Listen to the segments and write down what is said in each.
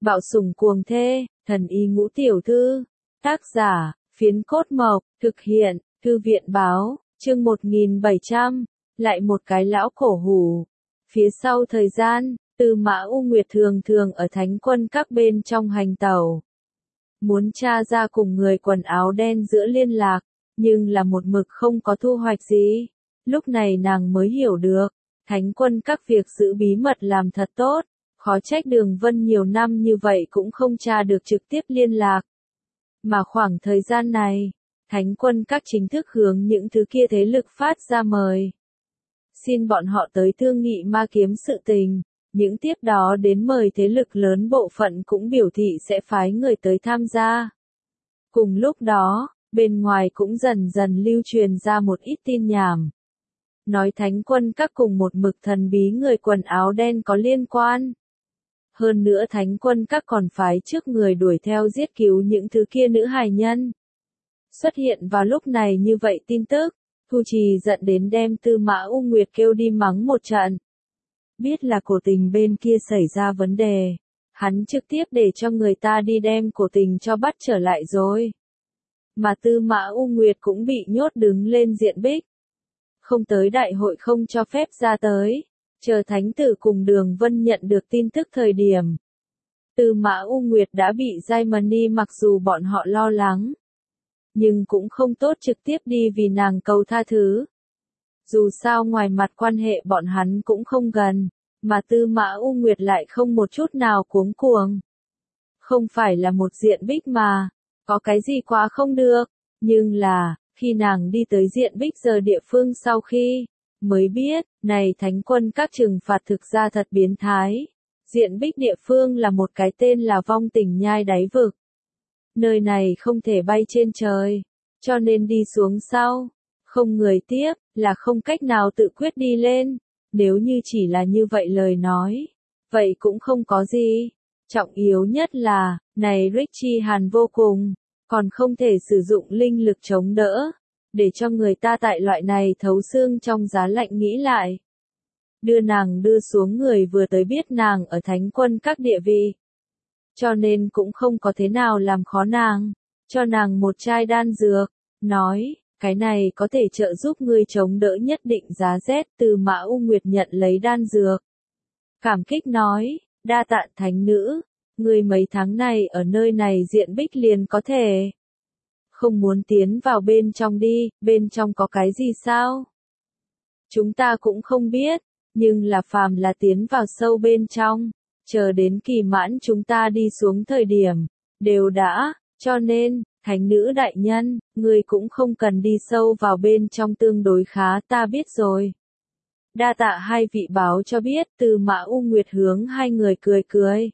Bạo sủng cuồng thê, thần y ngũ tiểu thư. Tác giả, Phiến Cốt Mộc, thực hiện, Thư viện báo, chương 1700, lại một cái lão cổ hủ. Phía sau thời gian, Tư Mã U Nguyệt thường thường ở thánh quân các bên trong hành tẩu. Muốn tra ra cùng người quần áo đen giữa liên lạc, nhưng là một mực không có thu hoạch gì. Lúc này nàng mới hiểu được, thánh quân các việc giữ bí mật làm thật tốt, khó trách Đường Vân nhiều năm như vậy cũng không tra được trực tiếp liên lạc. Mà khoảng thời gian này, thánh quân các chính thức hướng những thứ kia thế lực phát ra mời. Xin bọn họ tới thương nghị ma kiếm sự tình, những tiếp đó đến mời thế lực lớn bộ phận cũng biểu thị sẽ phái người tới tham gia. Cùng lúc đó, bên ngoài cũng dần dần lưu truyền ra một ít tin nhảm. Nói thánh quân các cùng một mực thần bí người quần áo đen có liên quan. Hơn nữa thánh quân các còn phái trước người đuổi theo giết cứu những thứ kia nữ hài nhân. Xuất hiện vào lúc này như vậy tin tức, Thu Trì giận đến đem Tư Mã U Nguyệt kêu đi mắng một trận. Biết là Cổ Tình bên kia xảy ra vấn đề, hắn trực tiếp để cho người ta đi đem Cổ Tình cho bắt trở lại rồi. Mà Tư Mã U Nguyệt cũng bị nhốt đứng lên diện bích. Không tới đại hội không cho phép ra tới, chờ thánh tử cùng Đường Vân nhận được tin tức thời điểm. Tư Mã U Nguyệt đã bị Jaimani mặc dù bọn họ lo lắng, nhưng cũng không tốt trực tiếp đi vì nàng cầu tha thứ. Dù sao ngoài mặt quan hệ bọn hắn cũng không gần, mà Tư Mã U Nguyệt lại không một chút nào cuống cuồng. Không phải là một diện bích mà, có cái gì quá không được, nhưng là, khi nàng đi tới diện bích giờ địa phương sau khi, mới biết, này thánh quân các trừng phạt thực ra thật biến thái. Diện bích địa phương là một cái tên là Vong Tình Nhai đáy vực. Nơi này không thể bay trên trời, cho nên đi xuống sau, không người tiếp, là không cách nào tự quyết đi lên. Nếu như chỉ là như vậy lời nói, vậy cũng không có gì. Trọng yếu nhất là, này Richie Hàn vô cùng, còn không thể sử dụng linh lực chống đỡ, để cho người ta tại loại này thấu xương trong giá lạnh nghĩ lại. Đưa nàng đưa xuống người vừa tới biết nàng ở thánh quân các địa vị. Cho nên cũng không có thế nào làm khó nàng, cho nàng một chai đan dược, nói, cái này có thể trợ giúp ngươi chống đỡ nhất định giá rét. Tư Mã U Nguyệt nhận lấy đan dược. Cảm kích nói, đa tạ thánh nữ, ngươi mấy tháng này ở nơi này diện bích liền có thể. Không muốn tiến vào bên trong đi, bên trong có cái gì sao? Chúng ta cũng không biết, nhưng là phàm là tiến vào sâu bên trong, chờ đến kỳ mãn chúng ta đi xuống thời điểm, đều đã, cho nên, thánh nữ đại nhân, ngươi cũng không cần đi sâu vào bên trong tương đối khá, ta biết rồi. Đa tạ hai vị báo cho biết. Tư Mã U Nguyệt hướng hai người cười cười.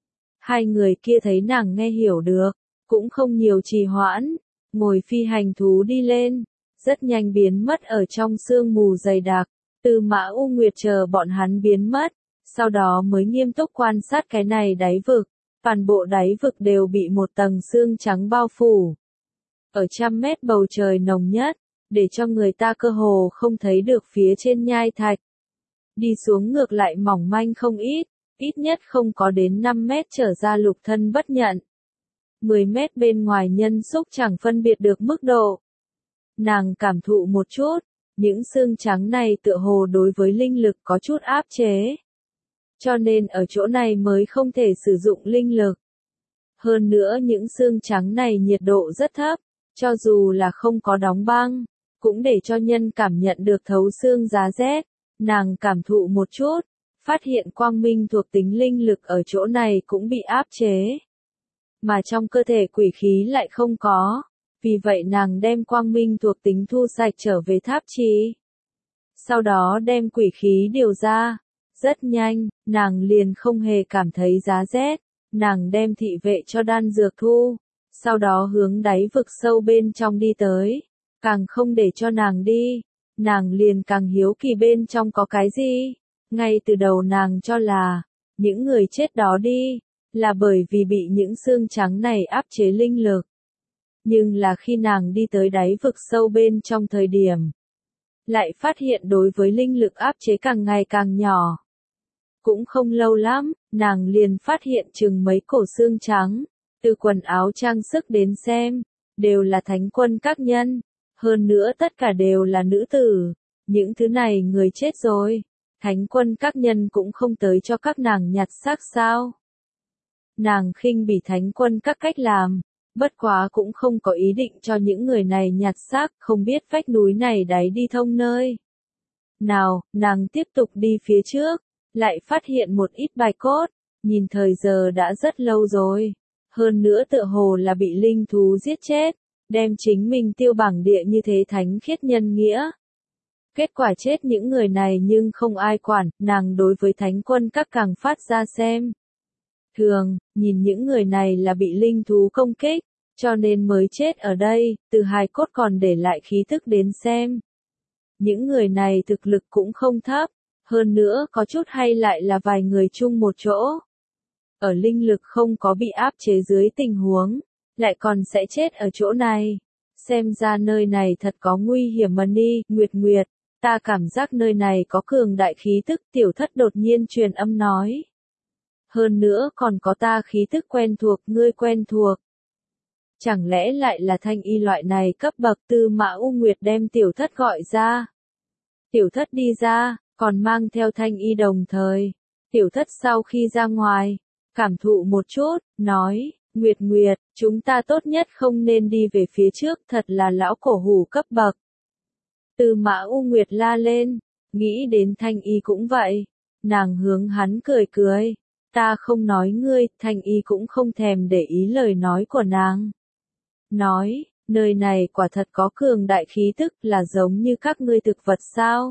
Hai người kia thấy nàng nghe hiểu được, cũng không nhiều trì hoãn, ngồi phi hành thú đi lên, rất nhanh biến mất ở trong sương mù dày đặc. Tư Mã U Nguyệt chờ bọn hắn biến mất, sau đó mới nghiêm túc quan sát cái này đáy vực. Toàn bộ đáy vực đều bị một tầng sương trắng bao phủ. Ở 100 mét bầu trời nồng nhất, để cho người ta cơ hồ không thấy được phía trên nhai thạch. Đi xuống ngược lại mỏng manh không ít, ít nhất không có đến 5 mét trở ra lục thân bất nhận. 10 mét bên ngoài nhân xúc chẳng phân biệt được mức độ. Nàng cảm thụ một chút, những xương trắng này tựa hồ đối với linh lực có chút áp chế. Cho nên ở chỗ này mới không thể sử dụng linh lực. Hơn nữa những xương trắng này nhiệt độ rất thấp, cho dù là không có đóng băng, cũng để cho nhân cảm nhận được thấu xương giá rét. Nàng cảm thụ một chút, phát hiện quang minh thuộc tính linh lực ở chỗ này cũng bị áp chế. Mà trong cơ thể quỷ khí lại không có, vì vậy nàng đem quang minh thuộc tính thu sạch trở về tháp trì. Sau đó đem quỷ khí điều ra. Rất nhanh, nàng liền không hề cảm thấy giá rét, nàng đem thị vệ cho đan dược thu, sau đó hướng đáy vực sâu bên trong đi tới, càng không để cho nàng đi, nàng liền càng hiếu kỳ bên trong có cái gì. Ngay từ đầu nàng cho là, những người chết đó đi, là bởi vì bị những xương trắng này áp chế linh lực. Nhưng là khi nàng đi tới đáy vực sâu bên trong thời điểm, lại phát hiện đối với linh lực áp chế càng ngày càng nhỏ. Cũng không lâu lắm, nàng liền phát hiện chừng mấy cổ xương trắng, từ quần áo trang sức đến xem, đều là thánh quân các nhân, hơn nữa tất cả đều là nữ tử. Những thứ này người chết rồi, thánh quân các nhân cũng không tới cho các nàng nhặt xác sao? Nàng khinh bỉ thánh quân các cách làm, bất quá cũng không có ý định cho những người này nhặt xác, không biết vách núi này đáy đi thông nơi nào. Nàng tiếp tục đi phía trước, lại phát hiện một ít bài cốt, nhìn thời giờ đã rất lâu rồi, hơn nữa tựa hồ là bị linh thú giết chết, đem chính mình tiêu bằng địa như thế thánh khiết nhân nghĩa. Kết quả chết những người này nhưng không ai quản, nàng đối với thánh quân các càng phát ra xem thường, nhìn những người này là bị linh thú công kích, cho nên mới chết ở đây, từ hài cốt còn để lại khí thức đến xem. Những người này thực lực cũng không thấp, hơn nữa có chút hay lại là vài người chung một chỗ. Ở linh lực không có bị áp chế dưới tình huống, lại còn sẽ chết ở chỗ này. Xem ra nơi này thật có nguy hiểm mà đi, Nguyệt Nguyệt, ta cảm giác nơi này có cường đại khí tức, tiểu thất đột nhiên truyền âm nói. Hơn nữa còn có ta khí tức quen thuộc, ngươi quen thuộc. Chẳng lẽ lại là thanh y loại này cấp bậc? Tư Mã U Nguyệt đem tiểu thất gọi ra. Tiểu thất đi ra, còn mang theo thanh y đồng thời. Tiểu thất sau khi ra ngoài, cảm thụ một chút, nói, Nguyệt Nguyệt, chúng ta tốt nhất không nên đi về phía trước, thật là lão cổ hủ cấp bậc. Tư Mã U Nguyệt la lên, nghĩ đến thanh y cũng vậy. Nàng hướng hắn cười cười. Ta không nói ngươi, thanh y cũng không thèm để ý lời nói của nàng. Nói, nơi này quả thật có cường đại khí tức, là giống như các ngươi thực vật sao?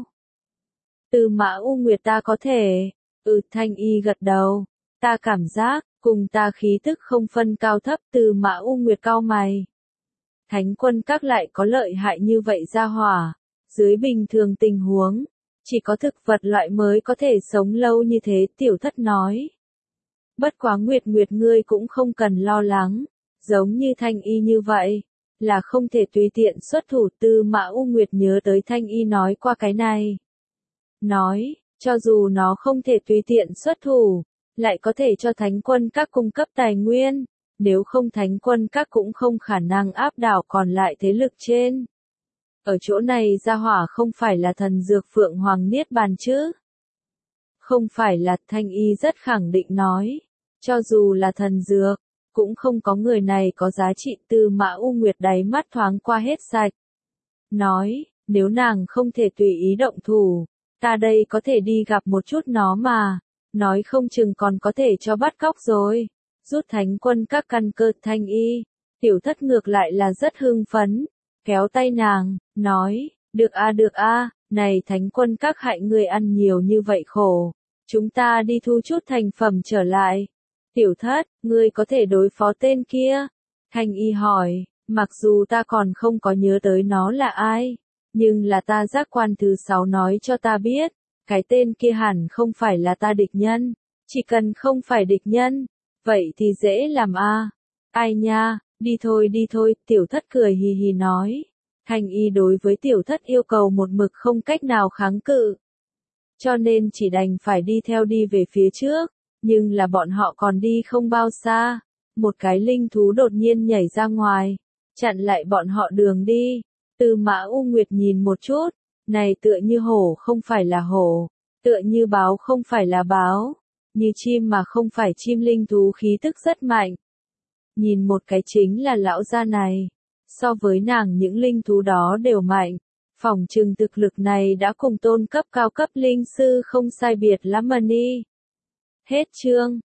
Tư Mã U Nguyệt, ta có thể. Thanh y gật đầu. Ta cảm giác, cùng ta khí tức không phân cao thấp. Tư Mã U Nguyệt cau mày. Thánh quân các lại có lợi hại như vậy ra hỏa. Dưới bình thường tình huống, chỉ có thực vật loại mới có thể sống lâu như thế, tiểu thất nói. Bất quá Nguyệt Nguyệt, ngươi cũng không cần lo lắng, giống như thanh y như vậy, là không thể tùy tiện xuất thủ. Tư Mã U Nguyệt nhớ tới thanh y nói qua cái này. Nói, cho dù nó không thể tùy tiện xuất thủ, lại có thể cho thánh quân các cung cấp tài nguyên, nếu không thánh quân các cũng không khả năng áp đảo còn lại thế lực trên. Ở chỗ này gia hỏa không phải là thần dược Phượng Hoàng Niết Bàn chứ? Không phải là, thanh y rất khẳng định nói. Cho dù là thần dược, cũng không có người này có giá trị. Tư Mã U Nguyệt đáy mắt thoáng qua hết sạch. Nói, nếu nàng không thể tùy ý động thủ, ta đây có thể đi gặp một chút nó mà. Nói không chừng còn có thể cho bắt cóc rồi. Rút thánh quân các căn cơ. Thanh y, tiểu thất ngược lại là rất hưng phấn. Kéo tay nàng, nói, được a, này thánh quân các hại người ăn nhiều như vậy khổ. Chúng ta đi thu chút thành phẩm trở lại. Tiểu thất, ngươi có thể đối phó tên kia? Thanh y hỏi, mặc dù ta còn không có nhớ tới nó là ai, nhưng là ta giác quan thứ 6 nói cho ta biết, cái tên kia hẳn không phải là ta địch nhân, chỉ cần không phải địch nhân, vậy thì dễ làm a. Ai nha, đi thôi, tiểu thất cười hì hì nói. Thanh y đối với tiểu thất yêu cầu một mực không cách nào kháng cự, cho nên chỉ đành phải đi theo đi về phía trước. Nhưng là bọn họ còn đi không bao xa, một cái linh thú đột nhiên nhảy ra ngoài, chặn lại bọn họ đường đi. Tư Mã U Nguyệt nhìn một chút, này tựa như hổ không phải là hổ, tựa như báo không phải là báo, như chim mà không phải chim, linh thú khí tức rất mạnh. Nhìn một cái chính là lão gia này, so với nàng những linh thú đó đều mạnh, phỏng chừng thực lực này đã cùng tôn cấp cao cấp linh sư không sai biệt lắm mà đi. Hết chương.